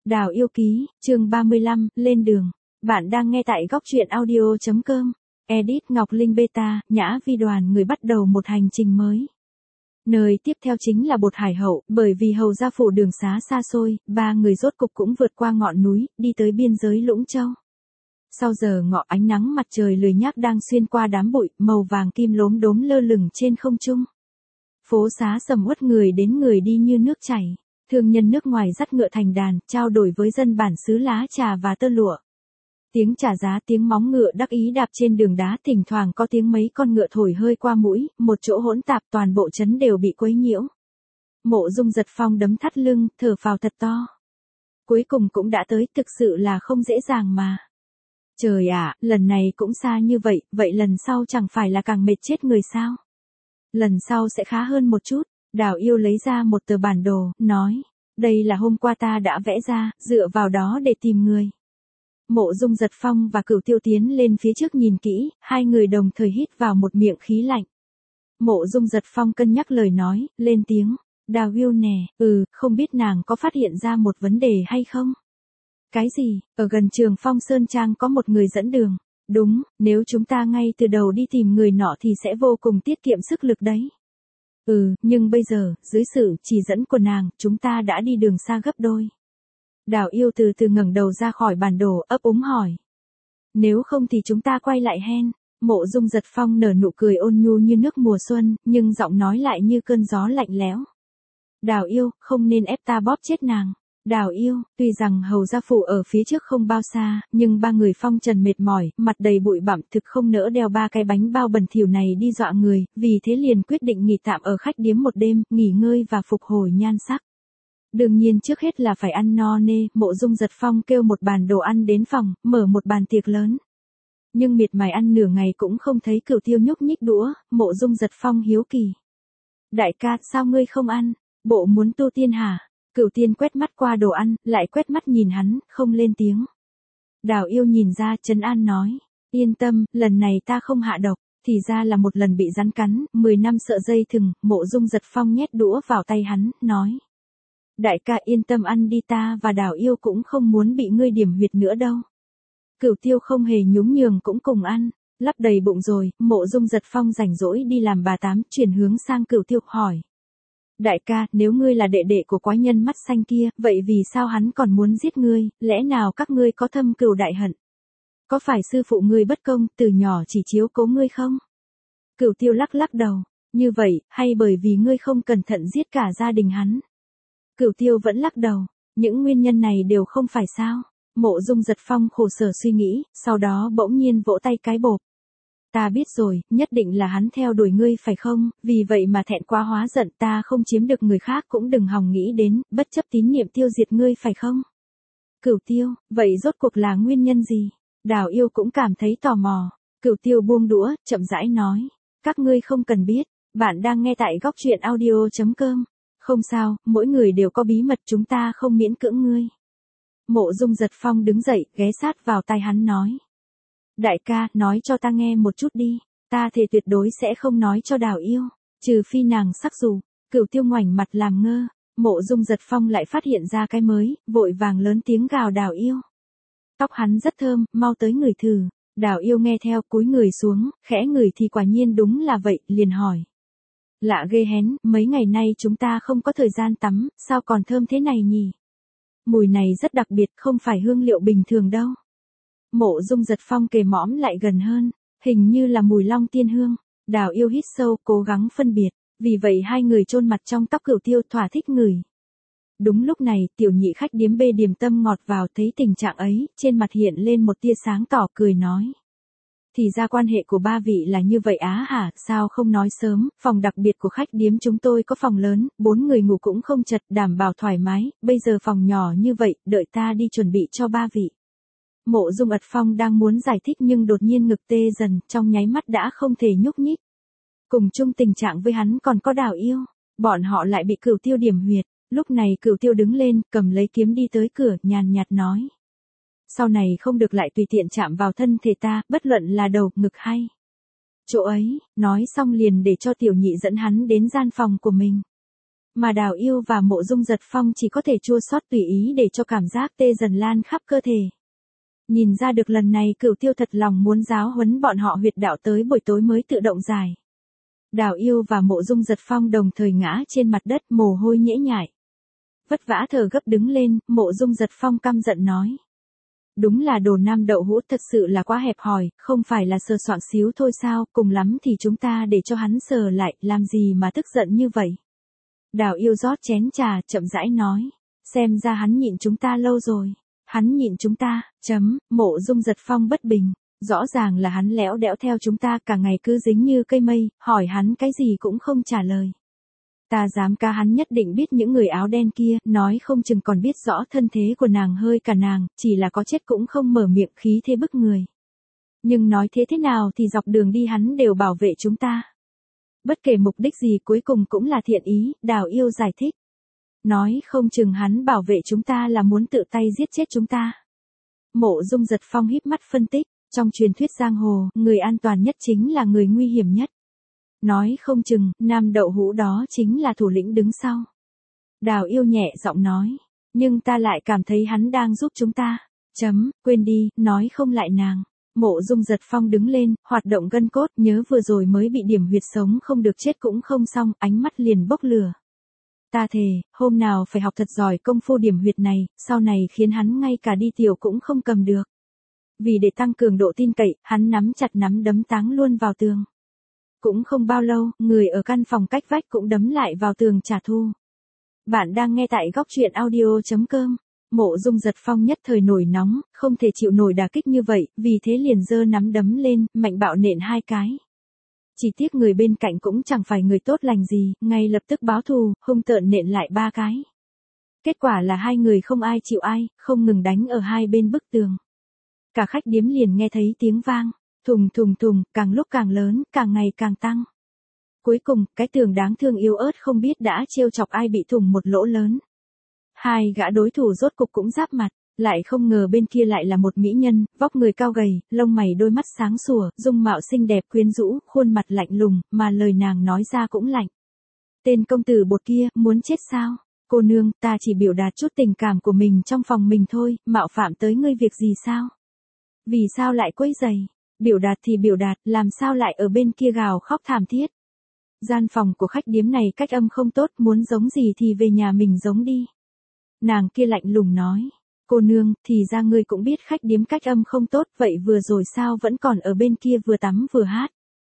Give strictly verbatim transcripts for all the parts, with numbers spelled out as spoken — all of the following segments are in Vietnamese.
Đào yêu ký, chương ba mươi lăm, lên đường. Bạn đang nghe tại góc truyện audio chấm com. Edit Ngọc Linh Beta, Nhã Vi đoàn người bắt đầu một hành trình mới. Nơi tiếp theo chính là Bột Hải Hậu, bởi vì hầu gia phủ đường xá xa xôi, ba người rốt cục cũng vượt qua ngọn núi, đi tới biên giới Lũng Châu. Sau giờ ngọ ánh nắng mặt trời lười nhác đang xuyên qua đám bụi, màu vàng kim lốm đốm lơ lửng trên không trung. Phố xá sầm uất, người đến người đi như nước chảy. Thương nhân nước ngoài dắt ngựa thành đàn, trao đổi với dân bản xứ lá trà và tơ lụa. Tiếng trả giá, tiếng móng ngựa đắc ý đạp trên đường đá, thỉnh thoảng có tiếng mấy con ngựa thổi hơi qua mũi, một chỗ hỗn tạp, toàn bộ trấn đều bị quấy nhiễu. Mộ Dung Giật Phong đấm thắt lưng, thở phào thật to. Cuối cùng cũng đã tới, thực sự là không dễ dàng mà. Trời ạ, lần này cũng xa như vậy, vậy lần sau chẳng phải là càng mệt chết người sao? Lần sau sẽ khá hơn một chút. Đào yêu lấy ra một tờ bản đồ, nói, đây là hôm qua ta đã vẽ ra, dựa vào đó để tìm người. Mộ Dung Giật Phong và Cửu Tiêu tiến lên phía trước nhìn kỹ, hai người đồng thời hít vào một miệng khí lạnh. Mộ Dung Giật Phong cân nhắc lời nói, lên tiếng, Đào yêu nè, ừ, không biết nàng có phát hiện ra một vấn đề hay không? Cái gì, ở gần Trường Phong Sơn Trang có một người dẫn đường. Đúng, nếu chúng ta ngay từ đầu đi tìm người nọ thì sẽ vô cùng tiết kiệm sức lực đấy. Ừ, nhưng bây giờ, dưới sự chỉ dẫn của nàng, chúng ta đã đi đường xa gấp đôi. Đào yêu từ từ ngẩng đầu ra khỏi bản đồ, ấp úng hỏi. Nếu không thì chúng ta quay lại hen. Mộ Dung Giật Phong nở nụ cười ôn nhu như nước mùa xuân, nhưng giọng nói lại như cơn gió lạnh lẽo. Đào yêu, không nên ép ta bóp chết nàng. Đào yêu, tuy rằng hầu gia phủ ở phía trước không bao xa, nhưng ba người phong trần mệt mỏi, mặt đầy bụi bặm, thực không nỡ đeo ba cái bánh bao bẩn thỉu này đi dọa người, vì thế liền quyết định nghỉ tạm ở khách điếm một đêm, nghỉ ngơi và phục hồi nhan sắc. Đương nhiên trước hết là phải ăn no nê, Mộ Dung Giật Phong kêu một bàn đồ ăn đến phòng, mở một bàn tiệc lớn. Nhưng miệt mài ăn nửa ngày cũng không thấy Cửu Tiêu nhúc nhích đũa, Mộ Dung Giật Phong hiếu kỳ. Đại ca, sao ngươi không ăn? Bộ muốn tu tiên hả? Cửu Tiên quét mắt qua đồ ăn, lại quét mắt nhìn hắn, không lên tiếng. Đào yêu nhìn ra, trấn an nói, yên tâm, lần này ta không hạ độc, thì ra là một lần bị rắn cắn, mười năm sợ dây thừng. Mộ Dung Giật Phong nhét đũa vào tay hắn, nói. Đại ca yên tâm ăn đi, ta và Đào yêu cũng không muốn bị ngươi điểm huyệt nữa đâu. Cửu Tiêu không hề nhún nhường cũng cùng ăn, lắp đầy bụng rồi. Mộ Dung Giật Phong rảnh rỗi đi làm bà tám, chuyển hướng sang Cửu Tiêu, hỏi. Đại ca, nếu ngươi là đệ đệ của quái nhân mắt xanh kia, vậy vì sao hắn còn muốn giết ngươi, lẽ nào các ngươi có thâm cừu đại hận? Có phải sư phụ ngươi bất công, từ nhỏ chỉ chiếu cố ngươi không? Cửu Tiêu lắc lắc đầu, như vậy, hay bởi vì ngươi không cẩn thận giết cả gia đình hắn? Cửu Tiêu vẫn lắc đầu, những nguyên nhân này đều không phải sao? Mộ Dung Giật Phong khổ sở suy nghĩ, sau đó bỗng nhiên vỗ tay cái bộp. Ta biết rồi, nhất định là hắn theo đuổi ngươi phải không, vì vậy mà thẹn quá hóa giận, ta không chiếm được người khác cũng đừng hòng nghĩ đến, bất chấp tín niệm tiêu diệt ngươi phải không? Cửu Tiêu, vậy rốt cuộc là nguyên nhân gì? Đào yêu cũng cảm thấy tò mò. Cửu Tiêu buông đũa, chậm rãi nói. Các ngươi không cần biết, bạn đang nghe tại góc truyện audio chấm com. Không sao, mỗi người đều có bí mật, chúng ta không miễn cưỡng ngươi. Mộ Dung Giật Phong đứng dậy, ghé sát vào tai hắn nói. Đại ca, nói cho ta nghe một chút đi, ta thề tuyệt đối sẽ không nói cho Đào yêu, trừ phi nàng sắc dù. Cửu Tiêu ngoảnh mặt làm ngơ, Mộ Dung Giật Phong lại phát hiện ra cái mới, vội vàng lớn tiếng gào Đào yêu. Tóc hắn rất thơm, mau tới ngửi thử. Đào yêu nghe theo, cúi người xuống, khẽ ngửi thì quả nhiên đúng là vậy, liền hỏi. Lạ ghê hén, mấy ngày nay chúng ta không có thời gian tắm, sao còn thơm thế này nhỉ? Mùi này rất đặc biệt, không phải hương liệu bình thường đâu. Mộ Dung Giật Phong kề mõm lại gần hơn, hình như là mùi long tiên hương. Đào yêu hít sâu, cố gắng phân biệt, vì vậy hai người chôn mặt trong tóc Cửu Tiêu, thỏa thích ngửi. Đúng lúc này, tiểu nhị khách điếm bê điềm tâm ngọt vào, thấy tình trạng ấy, trên mặt hiện lên một tia sáng tỏ, cười nói. Thì ra quan hệ của ba vị là như vậy á hả, sao không nói sớm, phòng đặc biệt của khách điếm chúng tôi có phòng lớn, bốn người ngủ cũng không chật, đảm bảo thoải mái, bây giờ phòng nhỏ như vậy, đợi ta đi chuẩn bị cho ba vị. Mộ Dung Ật Phong đang muốn giải thích nhưng đột nhiên ngực tê dần, trong nháy mắt đã không thể nhúc nhích. Cùng chung tình trạng với hắn còn có Đào yêu, bọn họ lại bị Cửu Tiêu điểm huyệt. Lúc này Cửu Tiêu đứng lên, cầm lấy kiếm đi tới cửa, nhàn nhạt nói. Sau này không được lại tùy tiện chạm vào thân thể ta, bất luận là đầu, ngực hay chỗ ấy. Nói xong liền để cho tiểu nhị dẫn hắn đến gian phòng của mình. Mà Đào Yêu và Mộ Dung Giật Phong chỉ có thể chua xót tùy ý để cho cảm giác tê dần lan khắp cơ thể. Nhìn ra được lần này Cửu Tiêu thật lòng muốn giáo huấn bọn họ huyệt đạo tới buổi tối mới tự động giải. Đào Yêu và Mộ Dung Giật Phong đồng thời ngã trên mặt đất, mồ hôi nhễ nhại. Vất vả thở gấp đứng lên, Mộ Dung Giật Phong căm giận nói. Đúng là đồ nam đậu hũ, thật sự là quá hẹp hòi, không phải là sờ soạng xíu thôi sao, cùng lắm thì chúng ta để cho hắn sờ lại, làm gì mà tức giận như vậy. Đào Yêu rót chén trà, chậm rãi nói. Xem ra hắn nhịn chúng ta lâu rồi. Hắn nhịn chúng ta, chấm, Mộ Dung Giật Phong bất bình. Rõ ràng là hắn lẽo đẽo theo chúng ta, cả ngày cứ dính như cây mây, hỏi hắn cái gì cũng không trả lời. Ta dám ca hắn nhất định biết những người áo đen kia, nói không chừng còn biết rõ thân thế của nàng hơi cả nàng, chỉ là có chết cũng không mở miệng, khí thế bức người. Nhưng nói thế thế nào thì dọc đường đi hắn đều bảo vệ chúng ta. Bất kể mục đích gì cuối cùng cũng là thiện ý, Đào Yêu giải thích. Nói không chừng hắn bảo vệ chúng ta là muốn tự tay giết chết chúng ta. Mộ Dung Giật Phong híp mắt phân tích, trong truyền thuyết giang hồ, người an toàn nhất chính là người nguy hiểm nhất. Nói không chừng, nam đậu hũ đó chính là thủ lĩnh đứng sau. Đào Yêu nhẹ giọng nói, nhưng ta lại cảm thấy hắn đang giúp chúng ta. Chấm, quên đi, nói không lại nàng. Mộ Dung Giật Phong đứng lên, hoạt động gân cốt, nhớ vừa rồi mới bị điểm huyệt sống không được chết cũng không xong, ánh mắt liền bốc lửa. Ta thề, hôm nào phải học thật giỏi công phu điểm huyệt này, sau này khiến hắn ngay cả đi tiểu cũng không cầm được. Vì để tăng cường độ tin cậy, hắn nắm chặt nắm đấm táng luôn vào tường. Cũng không bao lâu, người ở căn phòng cách vách cũng đấm lại vào tường trả thù. Bạn đang nghe tại góc truyện audio chấm com. Mộ Dung Giật Phong nhất thời nổi nóng, không thể chịu nổi đả kích như vậy, vì thế liền giơ nắm đấm lên, mạnh bạo nện hai cái. Chỉ tiếc người bên cạnh cũng chẳng phải người tốt lành gì, ngay lập tức báo thù, hung tợn nện lại ba cái. Kết quả là hai người không ai chịu ai, không ngừng đánh ở hai bên bức tường. Cả khách điếm liền nghe thấy tiếng vang, thùng thùng thùng, càng lúc càng lớn, càng ngày càng tăng. Cuối cùng, cái tường đáng thương yếu ớt không biết đã trêu chọc ai bị thủng một lỗ lớn. Hai gã đối thủ rốt cục cũng giáp mặt, lại không ngờ bên kia lại là một mỹ nhân, vóc người cao gầy, lông mày đôi mắt sáng sủa, dung mạo xinh đẹp quyến rũ, khuôn mặt lạnh lùng, mà lời nàng nói ra cũng lạnh. Tên công tử bột kia, muốn chết sao? Cô nương, ta chỉ biểu đạt chút tình cảm của mình trong phòng mình thôi, mạo phạm tới ngươi việc gì sao? Vì sao lại quấy rầy? Biểu đạt thì biểu đạt, làm sao lại ở bên kia gào khóc thảm thiết? Gian phòng của khách điếm này cách âm không tốt, muốn giống gì thì về nhà mình giống đi. Nàng kia lạnh lùng nói. Cô nương, thì ra ngươi cũng biết khách điếm cách âm không tốt, vậy vừa rồi sao vẫn còn ở bên kia vừa tắm vừa hát?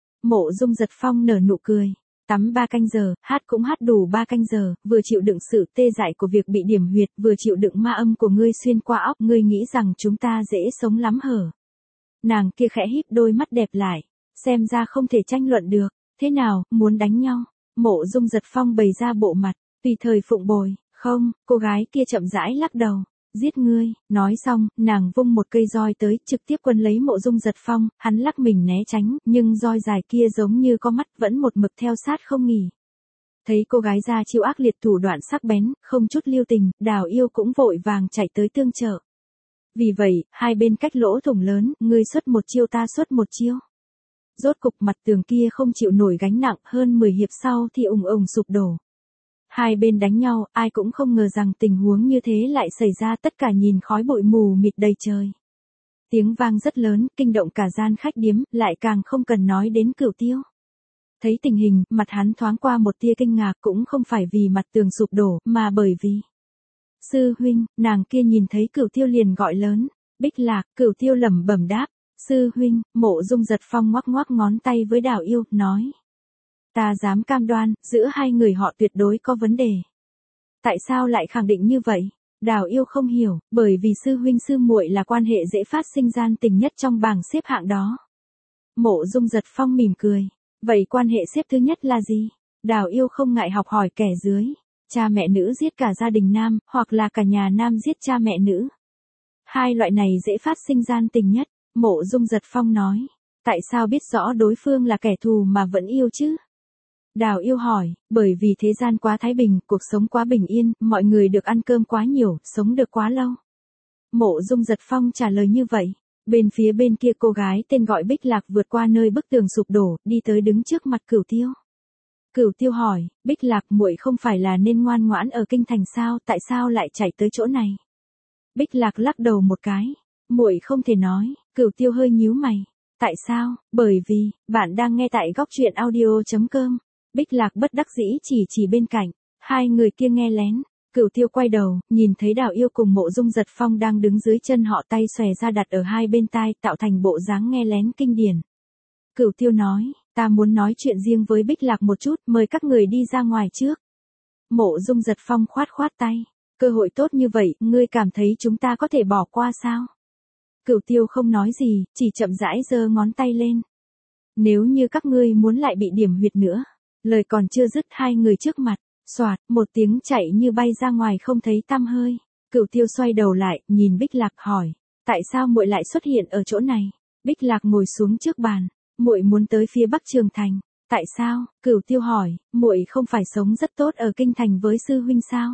Mộ Dung Giật Phong nở nụ cười. Tắm ba canh giờ, hát cũng hát đủ ba canh giờ, vừa chịu đựng sự tê dại của việc bị điểm huyệt, vừa chịu đựng ma âm của ngươi xuyên qua óc, ngươi nghĩ rằng chúng ta dễ sống lắm hở? Nàng kia khẽ híp đôi mắt đẹp lại, xem ra không thể tranh luận được. Thế nào, muốn đánh nhau? Mộ Dung Giật Phong bày ra bộ mặt, tùy thời phụng bồi. Không, cô gái kia chậm rãi lắc đầu. Giết ngươi, nói xong, nàng vung một cây roi tới, trực tiếp quân lấy Mộ Dung Giật Phong, hắn lắc mình né tránh, nhưng roi dài kia giống như có mắt vẫn một mực theo sát không nghỉ. Thấy cô gái ra chiêu ác liệt thủ đoạn sắc bén, không chút lưu tình, Đào Yêu cũng vội vàng chạy tới tương trợ. Vì vậy, hai bên cách lỗ thủng lớn, ngươi xuất một chiêu ta xuất một chiêu. Rốt cục mặt tường kia không chịu nổi gánh nặng, hơn mười hiệp sau thì ùng ùng sụp đổ. Hai bên đánh nhau, ai cũng không ngờ rằng tình huống như thế lại xảy ra, tất cả nhìn khói bụi mù mịt đầy trời. Tiếng vang rất lớn, kinh động cả gian khách điếm, lại càng không cần nói đến Cửu Tiêu. Thấy tình hình, mặt hắn thoáng qua một tia kinh ngạc, cũng không phải vì mặt tường sụp đổ, mà bởi vì... Sư huynh, nàng kia nhìn thấy Cửu Tiêu liền gọi lớn. Bích Lạc, Cửu Tiêu lẩm bẩm đáp. Sư huynh, Mộ Dung Giật Phong ngoắc ngoắc ngón tay với Đào Yêu, nói. Ta dám cam đoan, giữa hai người họ tuyệt đối có vấn đề. Tại sao lại khẳng định như vậy? Đào Yêu không hiểu, bởi vì sư huynh sư muội là quan hệ dễ phát sinh gian tình nhất trong bảng xếp hạng đó. Mộ Dung Giật Phong mỉm cười. Vậy quan hệ xếp thứ nhất là gì? Đào Yêu không ngại học hỏi kẻ dưới. Cha mẹ nữ giết cả gia đình nam, hoặc là cả nhà nam giết cha mẹ nữ. Hai loại này dễ phát sinh gian tình nhất. Mộ Dung Giật Phong nói. Tại sao biết rõ đối phương là kẻ thù mà vẫn yêu chứ? Đào Yêu hỏi, bởi vì thế gian quá thái bình, cuộc sống quá bình yên, mọi người được ăn cơm quá nhiều, sống được quá lâu. Mộ Dung Giật Phong trả lời như vậy. Bên phía bên kia cô gái tên gọi Bích Lạc vượt qua nơi bức tường sụp đổ, đi tới đứng trước mặt Cửu Tiêu. Cửu Tiêu hỏi, Bích Lạc muội không phải là nên ngoan ngoãn ở kinh thành sao, tại sao lại chạy tới chỗ này? Bích Lạc lắc đầu một cái, muội không thể nói. Cửu Tiêu hơi nhíu mày, tại sao? Bởi vì, bạn đang nghe tại góc truyện audio.com. Bích Lạc bất đắc dĩ chỉ chỉ bên cạnh, hai người kia nghe lén. Cửu Tiêu quay đầu, nhìn thấy Đào Yêu cùng Mộ Dung Giật Phong đang đứng dưới chân họ, tay xòe ra đặt ở hai bên tai, tạo thành bộ dáng nghe lén kinh điển. Cửu Tiêu nói, ta muốn nói chuyện riêng với Bích Lạc một chút, mời các người đi ra ngoài trước. Mộ Dung Giật Phong khoát khoát tay, cơ hội tốt như vậy, ngươi cảm thấy chúng ta có thể bỏ qua sao? Cửu Tiêu không nói gì, chỉ chậm rãi giơ ngón tay lên. Nếu như các ngươi muốn lại bị điểm huyệt nữa. Lời còn chưa dứt, hai người trước mặt, xoạt, một tiếng chạy như bay ra ngoài không thấy tăm hơi. Cửu Tiêu xoay đầu lại, nhìn Bích Lạc hỏi, tại sao muội lại xuất hiện ở chỗ này? Bích Lạc ngồi xuống trước bàn, muội muốn tới phía Bắc Trường Thành. Tại sao? Cửu Tiêu hỏi, muội không phải sống rất tốt ở kinh thành với sư huynh sao?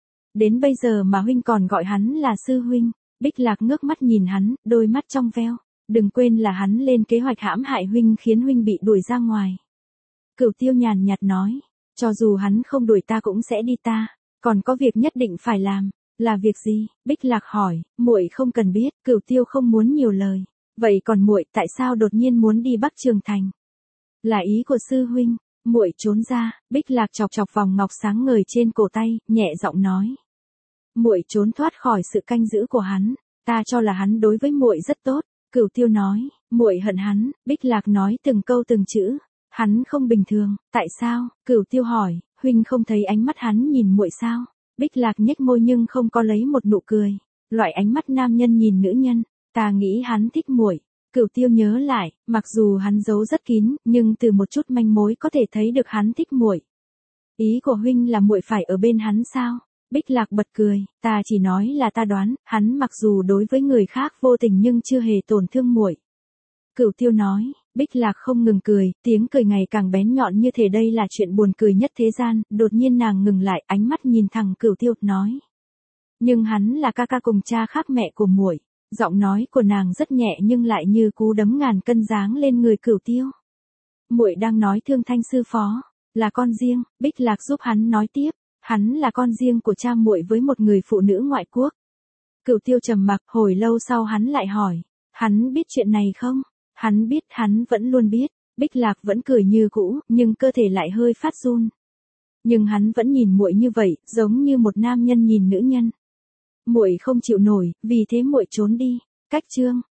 Đến bây giờ mà huynh còn gọi hắn là sư huynh. Bích Lạc ngước mắt nhìn hắn, đôi mắt trong veo. Đừng quên là hắn lên kế hoạch hãm hại huynh khiến huynh bị đuổi ra ngoài. Cửu Tiêu nhàn nhạt nói, cho dù hắn không đuổi ta cũng sẽ đi ta, còn có việc nhất định phải làm. Là việc gì? Bích Lạc hỏi, muội không cần biết. Cửu Tiêu không muốn nhiều lời. Vậy còn muội, tại sao đột nhiên muốn đi Bắc Trường Thành? Là ý của sư huynh. Muội trốn ra. Bích Lạc chọc chọc vòng ngọc sáng ngời trên cổ tay, nhẹ giọng nói, muội trốn thoát khỏi sự canh giữ của hắn, ta cho là hắn đối với muội rất tốt. Cửu Tiêu nói, muội hận hắn. Bích Lạc nói từng câu từng chữ, hắn không bình thường. Tại sao? Cửu Tiêu hỏi, huynh không thấy ánh mắt hắn nhìn muội sao? Bích Lạc nhếch môi nhưng không có lấy một nụ cười, loại ánh mắt nam nhân nhìn nữ nhân, ta nghĩ hắn thích muội. Cửu Tiêu nhớ lại, mặc dù hắn giấu rất kín, nhưng từ một chút manh mối có thể thấy được hắn thích muội. Ý của huynh là muội phải ở bên hắn sao? Bích Lạc bật cười, ta chỉ nói là ta đoán, hắn mặc dù đối với người khác vô tình nhưng chưa hề tổn thương muội. Cửu Tiêu nói. Bích Lạc không ngừng cười, tiếng cười ngày càng bén nhọn như thể đây là chuyện buồn cười nhất thế gian. Đột nhiên nàng ngừng lại, ánh mắt nhìn thẳng Cửu Tiêu, nói, nhưng hắn là ca ca cùng cha khác mẹ của muội. Giọng nói của nàng rất nhẹ nhưng lại như cú đấm ngàn cân giáng lên người Cửu Tiêu. Muội đang nói Thương Thanh sư phó là con riêng. Bích Lạc giúp hắn nói tiếp, hắn là con riêng của cha muội với một người phụ nữ ngoại quốc. Cửu Tiêu trầm mặc, hồi lâu sau hắn lại hỏi, hắn biết chuyện này không? Hắn biết, hắn vẫn luôn biết. Bích Lạc vẫn cười như cũ, nhưng cơ thể lại hơi phát run. Nhưng hắn vẫn nhìn muội như vậy, giống như một nam nhân nhìn nữ nhân. Muội không chịu nổi, vì thế muội trốn đi. Cách chương